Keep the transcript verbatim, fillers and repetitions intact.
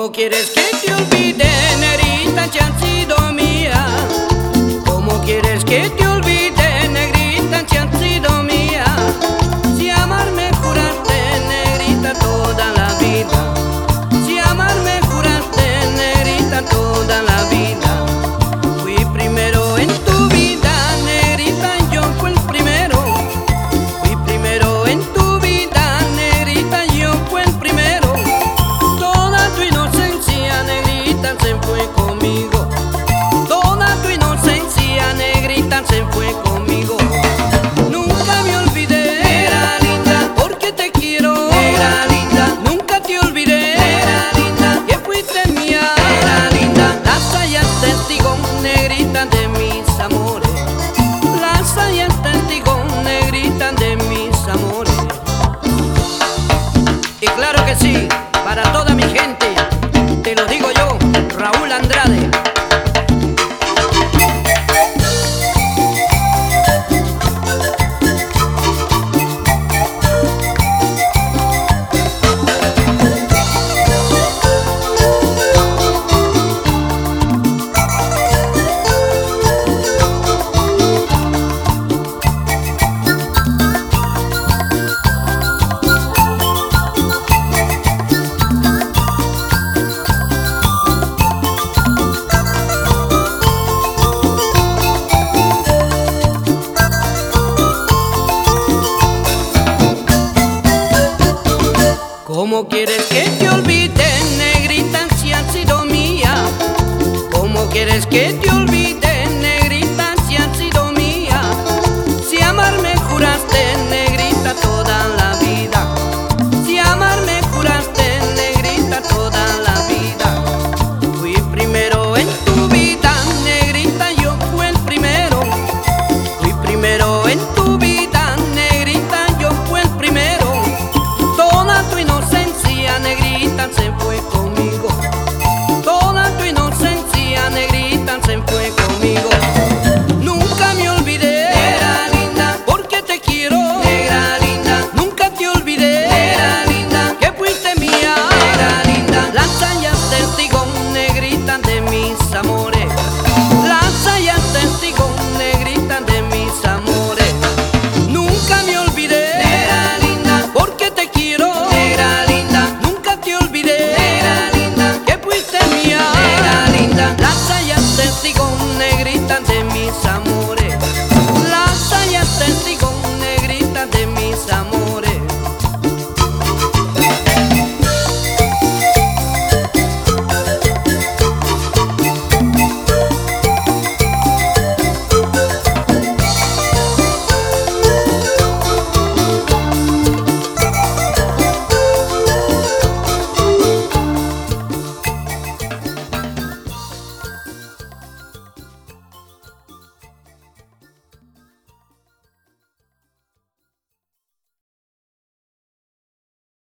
¿Cómo quieres que te olvide, negrita, que has sido mía? ¿Cómo quieres que te olvide, negrita, que has sido mía? Si amarme juraste, negrita, toda la vida. Si amarme juraste, negrita, toda la vida. Fui primero en tu vida, negrita, yo fui el primero. Fui primero en tu vida, negrita, yo fui el primero. Toda tu inocencia, negrita, se fue conmigo. Toda tu inocencia, negrita, se fue conmigo. Nunca me olvidé, negra linda, porque te quiero, negra linda. Nunca te olvidé, negra linda, que fuiste mía, negra linda. Las hayas testigo, negrita, de mis amores. Las hayas testigo, negrita, de mis amores. Y claro que sí, para toda mi gente, te lo digo yo, Raúl Andrade. ¿Cómo quieres que yo